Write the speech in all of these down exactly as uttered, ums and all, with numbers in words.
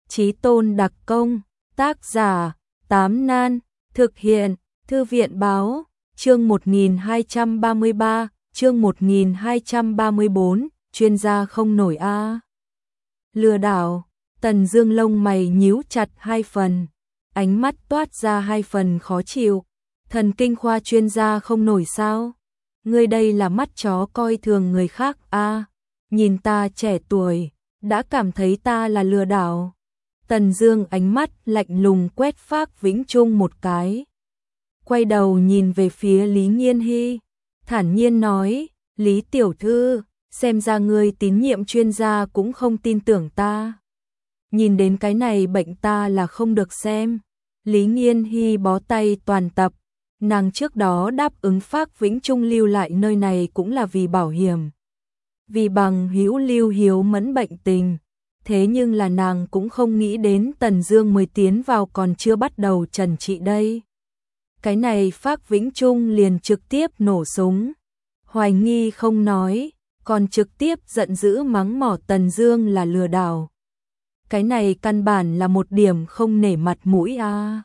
Chí tôn đặc công, tác giả, Tám Nan, thực hiện, Thư viện báo, chương một nghìn hai trăm ba mươi ba, chương một nghìn hai trăm ba mươi bốn, chuyên gia không nổi a. Lừa đảo, Tần Dương lông mày nhíu chặt hai phần, ánh mắt toát ra hai phần khó chịu. Thần kinh khoa chuyên gia không nổi sao? Ngươi đây là mắt chó coi thường người khác a. Nhìn ta trẻ tuổi, đã cảm thấy ta là lừa đảo. Tần Dương ánh mắt lạnh lùng quét Phác Vĩnh Trung một cái. Quay đầu nhìn về phía Lý Nghiên Hy, thản nhiên nói, Lý tiểu thư, xem ra ngươi tín nhiệm chuyên gia cũng không tin tưởng ta. Nhìn đến cái này bệnh ta là không được xem. Lý Nghiên Hy bó tay toàn tập, nàng trước đó đáp ứng Phác Vĩnh Trung lưu lại nơi này cũng là vì bảo hiểm. Vì bằng hữu Lưu Hiếu Mẫn bệnh tình, thế nhưng là nàng cũng không nghĩ đến Tần Dương mới tiến vào còn chưa bắt đầu trần trị đây. Cái này Phác Vĩnh Trung liền trực tiếp nổ súng, hoài nghi không nói, còn trực tiếp giận dữ mắng mỏ Tần Dương là lừa đảo. Cái này căn bản là một điểm không nể mặt mũi a. À.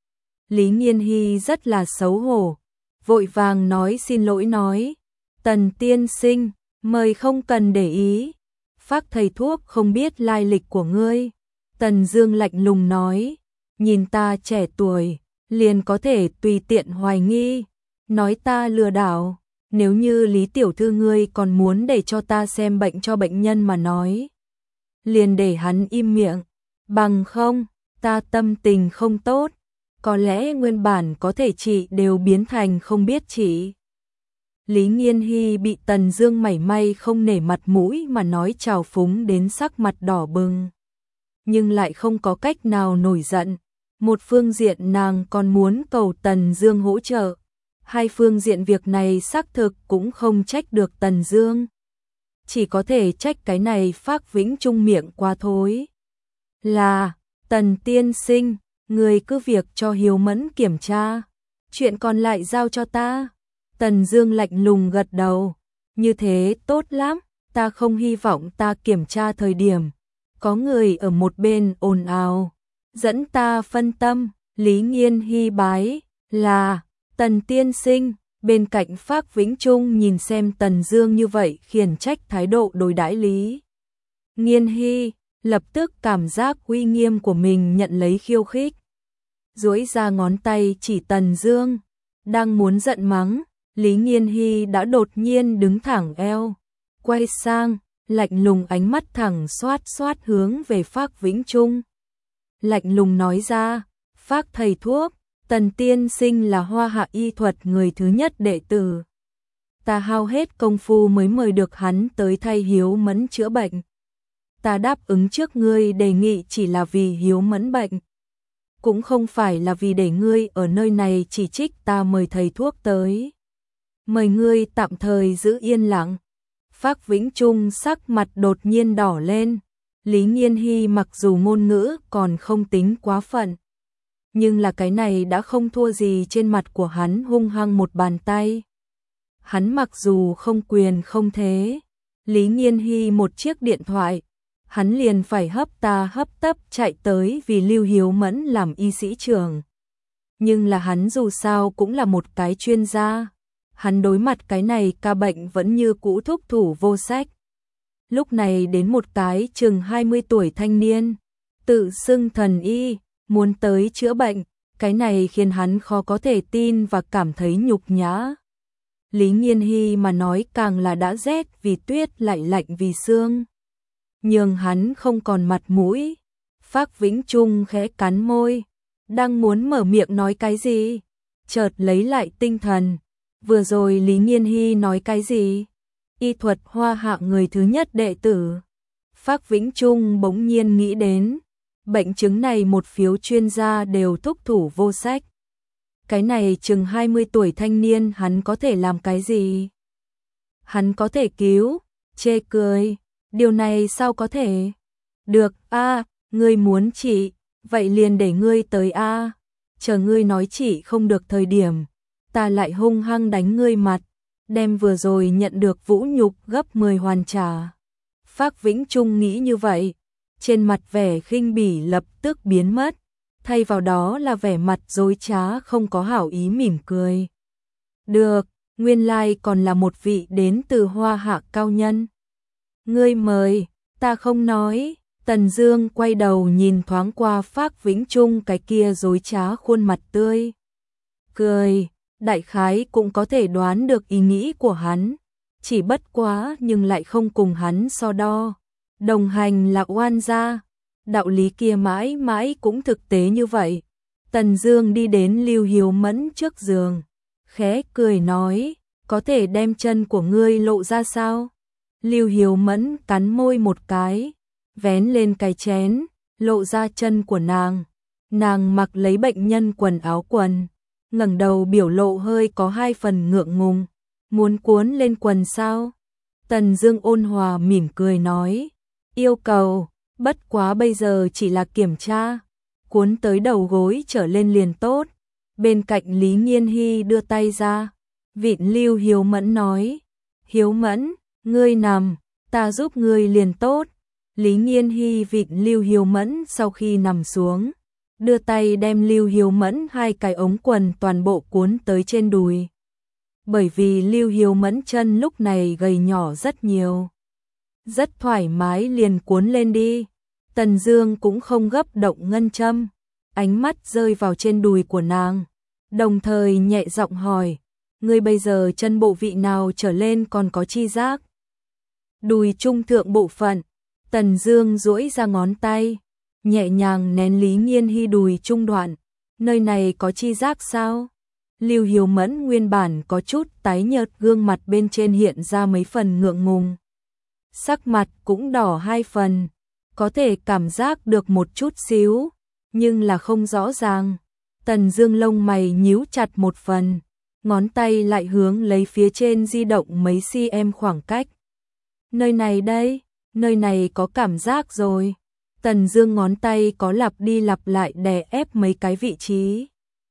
Lý Nghiên Hy rất là xấu hổ, vội vàng nói xin lỗi nói, Tần tiên sinh, mời không cần để ý, Phác thầy thuốc không biết lai lịch của ngươi. Tần Dương lạnh lùng nói, nhìn ta trẻ tuổi, liền có thể tùy tiện hoài nghi, nói ta lừa đảo, nếu như Lý tiểu thư ngươi còn muốn để cho ta xem bệnh cho bệnh nhân mà nói, liền để hắn im miệng, bằng không, ta tâm tình không tốt, có lẽ nguyên bản có thể trị đều biến thành không biết trị. Lý Nghiên Hy bị Tần Dương mảy may không nể mặt mũi mà nói trào phúng đến sắc mặt đỏ bừng, nhưng lại không có cách nào nổi giận. Một phương diện nàng còn muốn cầu Tần Dương hỗ trợ, hai phương diện việc này xác thực cũng không trách được Tần Dương, chỉ có thể trách cái này Phác Vĩnh Trung miệng quá thối. Là, Tần tiên sinh, người cứ việc cho Hiếu Mẫn kiểm tra, chuyện còn lại giao cho ta. Tần Dương lạnh lùng gật đầu, như thế tốt lắm, ta không hy vọng ta kiểm tra thời điểm có người ở một bên ồn ào, dẫn ta phân tâm. Lý Nghiên Hy bái, là, Tần tiên sinh. Bên cạnh Phác Vĩnh Trung nhìn xem Tần Dương như vậy khiển trách thái độ đối đãi Lý Nghiên Hy, lập tức cảm giác uy nghiêm của mình nhận lấy khiêu khích. Duỗi ra ngón tay chỉ Tần Dương, đang muốn giận mắng, Lý Nghiên Hy đã đột nhiên đứng thẳng eo, quay sang, lạnh lùng ánh mắt thẳng xoát xoát hướng về Phác Vĩnh Trung. Lạnh lùng nói ra, Phác thầy thuốc, Tần tiên sinh là Hoa Hạ y thuật người thứ nhất đệ tử. Ta hao hết công phu mới mời được hắn tới thay Hiếu Mẫn chữa bệnh. Ta đáp ứng trước ngươi đề nghị chỉ là vì Hiếu Mẫn bệnh, cũng không phải là vì để ngươi ở nơi này chỉ trích ta mời thầy thuốc tới. Mời ngươi tạm thời giữ yên lặng. Phác Vĩnh Trung sắc mặt đột nhiên đỏ lên. Lý Nghiên Hy mặc dù ngôn ngữ còn không tính quá phận, nhưng là cái này đã không thua gì trên mặt của hắn hung hăng một bàn tay. Hắn mặc dù không quyền không thế, Lý Nghiên Hy một chiếc điện thoại, hắn liền phải hấp ta hấp tấp chạy tới vì Lưu Hiếu Mẫn làm y sĩ trưởng. Nhưng là hắn dù sao cũng là một cái chuyên gia, hắn đối mặt cái này ca bệnh vẫn như cũ thúc thủ vô sách. Lúc này đến một cái chừng hai mươi tuổi thanh niên, tự xưng thần y, muốn tới chữa bệnh, cái này khiến hắn khó có thể tin và cảm thấy nhục nhã. Lý Nghiên Hy mà nói càng là đã rét vì tuyết lại lạnh vì sương, nhường hắn không còn mặt mũi. Phác Vĩnh Trung khẽ cắn môi, đang muốn mở miệng nói cái gì, chợt lấy lại tinh thần. Vừa rồi Lý Nghiên Hy nói cái gì? Y thuật Hoa Hạ người thứ nhất đệ tử. Phác Vĩnh Trung bỗng nhiên nghĩ đến, bệnh chứng này một phiếu chuyên gia đều thúc thủ vô sách. Cái này chừng hai mươi tuổi thanh niên hắn có thể làm cái gì? Hắn có thể cứu, chê cười, điều này sao có thể? Được, a, à, ngươi muốn trị, vậy liền để ngươi tới a, à. Chờ ngươi nói trị không được thời điểm, ta lại hung hăng đánh ngươi mặt, đem vừa rồi nhận được vũ nhục gấp mười hoàn trả. Phác Vĩnh Trung nghĩ như vậy, trên mặt vẻ khinh bỉ lập tức biến mất, thay vào đó là vẻ mặt dối trá không có hảo ý mỉm cười. Được, nguyên lai còn là một vị đến từ Hoa Hạ cao nhân. Ngươi mời, ta không nói. Tần Dương quay đầu nhìn thoáng qua Phác Vĩnh Trung cái kia dối trá khuôn mặt tươi cười, đại khái cũng có thể đoán được ý nghĩ của hắn, chỉ bất quá nhưng lại không cùng hắn so đo. Đồng hành là oan gia, đạo lý kia mãi mãi cũng thực tế như vậy. Tần Dương đi đến Lưu Hiếu Mẫn trước giường, khẽ cười nói, có thể đem chân của ngươi lộ ra sao? Lưu Hiếu Mẫn cắn môi một cái, vén lên cái chén, lộ ra chân của nàng. Nàng mặc lấy bệnh nhân quần áo quần, ngẩng đầu biểu lộ hơi có hai phần ngượng ngùng. Muốn cuốn lên quần sao? Tần Dương ôn hòa mỉm cười nói, yêu cầu, bất quá bây giờ chỉ là kiểm tra, cuốn tới đầu gối trở lên liền tốt. Bên cạnh Lý Nghiên Hy đưa tay ra, vịn Lưu Hiếu Mẫn nói, Hiếu Mẫn, ngươi nằm, ta giúp ngươi liền tốt. Lý Nghiên Hy vịn Lưu Hiếu Mẫn sau khi nằm xuống, đưa tay đem Lưu Hiếu Mẫn hai cái ống quần toàn bộ cuốn tới trên đùi. Bởi vì Lưu Hiếu Mẫn chân lúc này gầy nhỏ rất nhiều, rất thoải mái liền cuốn lên đi. Tần Dương cũng không gấp động ngân châm, ánh mắt rơi vào trên đùi của nàng, đồng thời nhẹ giọng hỏi, ngươi bây giờ chân bộ vị nào trở lên còn có chi giác? Đùi trung thượng bộ phận. Tần Dương duỗi ra ngón tay, nhẹ nhàng nén Lý Nghiên Hy đùi trung đoạn, nơi này có chi giác sao? Lưu Hiếu Mẫn nguyên bản có chút tái nhợt, gương mặt bên trên hiện ra mấy phần ngượng ngùng, sắc mặt cũng đỏ hai phần, có thể cảm giác được một chút xíu, nhưng là không rõ ràng. Tần Dương lông mày nhíu chặt một phần, ngón tay lại hướng lấy phía trên di động mấy cm khoảng cách. Nơi này đây, nơi này có cảm giác rồi. Tần Dương ngón tay có lặp đi lặp lại đè ép mấy cái vị trí.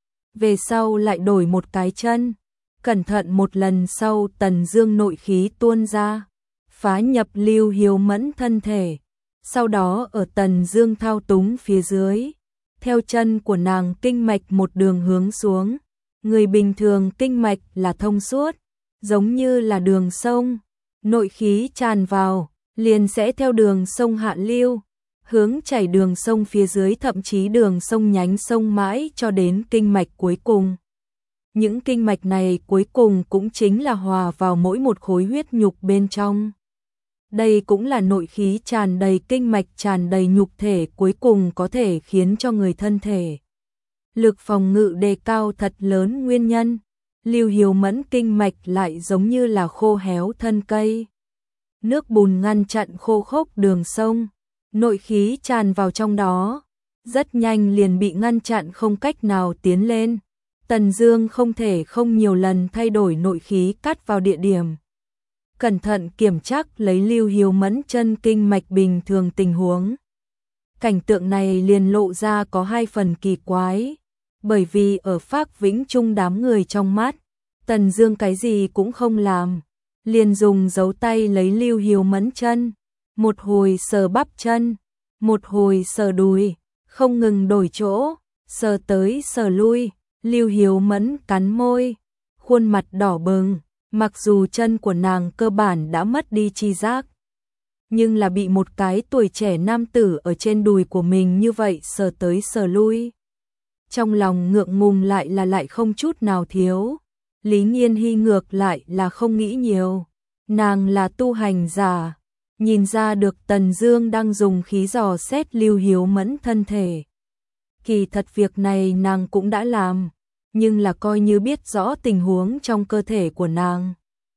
Về sau lại đổi một cái chân. Cẩn thận một lần sau, Tần Dương nội khí tuôn ra, phá nhập Lưu Hiếu Mẫn thân thể. Sau đó ở Tần Dương thao túng phía dưới, theo chân của nàng kinh mạch một đường hướng xuống. Người bình thường kinh mạch là thông suốt, giống như là đường sông, nội khí tràn vào, liền sẽ theo đường sông hạ lưu, hướng chảy đường sông phía dưới, thậm chí đường sông nhánh sông mãi cho đến kinh mạch cuối cùng. Những kinh mạch này cuối cùng cũng chính là hòa vào mỗi một khối huyết nhục bên trong. Đây cũng là nội khí tràn đầy, kinh mạch tràn đầy nhục thể cuối cùng có thể khiến cho người thân thể lực phòng ngự đề cao thật lớn nguyên nhân. Lưu Hiếu Mẫn kinh mạch lại giống như là khô héo thân cây, nước bùn ngăn chặn khô khốc đường sông, nội khí tràn vào trong đó, rất nhanh liền bị ngăn chặn không cách nào tiến lên. Tần Dương không thể không nhiều lần thay đổi nội khí cắt vào địa điểm, cẩn thận kiểm tra lấy Lưu Hiếu Mẫn chân kinh mạch bình thường tình huống. Cảnh tượng này liền lộ ra có hai phần kỳ quái, bởi vì ở Phác Vĩnh Trung đám người trong mắt, Tần Dương cái gì cũng không làm, liền dùng dấu tay lấy Lưu Hiếu Mẫn chân, một hồi sờ bắp chân, một hồi sờ đùi, không ngừng đổi chỗ, sờ tới sờ lui. Lưu Hiếu Mẫn cắn môi, khuôn mặt đỏ bừng, mặc dù chân của nàng cơ bản đã mất đi chi giác, nhưng là bị một cái tuổi trẻ nam tử ở trên đùi của mình như vậy sờ tới sờ lui, trong lòng ngượng ngùng lại là lại không chút nào thiếu. Lý Nghiên Hy ngược lại là không nghĩ nhiều, nàng là tu hành giả, nhìn ra được Tần Dương đang dùng khí dò xét Lưu Hiếu Mẫn thân thể. Kỳ thật việc này nàng cũng đã làm, nhưng là coi như biết rõ tình huống trong cơ thể của nàng,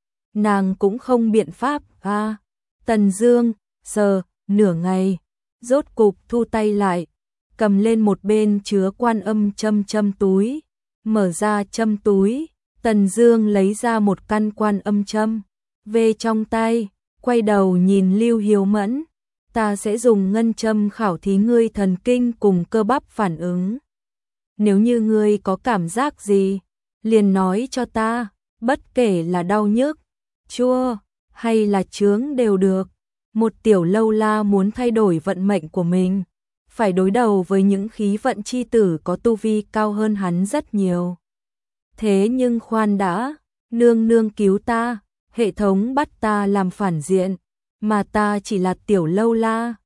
nàng cũng không biện pháp. A, à, Tần Dương sờ nửa ngày, rốt cục thu tay lại, cầm lên một bên chứa Quan Âm châm châm túi, mở ra châm túi, Tần Dương lấy ra một căn Quan Âm châm, về trong tay, quay đầu nhìn Lưu Hiếu Mẫn, ta sẽ dùng ngân châm khảo thí ngươi thần kinh cùng cơ bắp phản ứng. Nếu như ngươi có cảm giác gì, liền nói cho ta, bất kể là đau nhức, chua hay là chướng đều được. Một tiểu lâu la muốn thay đổi vận mệnh của mình, phải đối đầu với những khí vận chi tử có tu vi cao hơn hắn rất nhiều. Thế nhưng khoan đã, nương nương cứu ta, hệ thống bắt ta làm phản diện, mà ta chỉ là tiểu lâu la,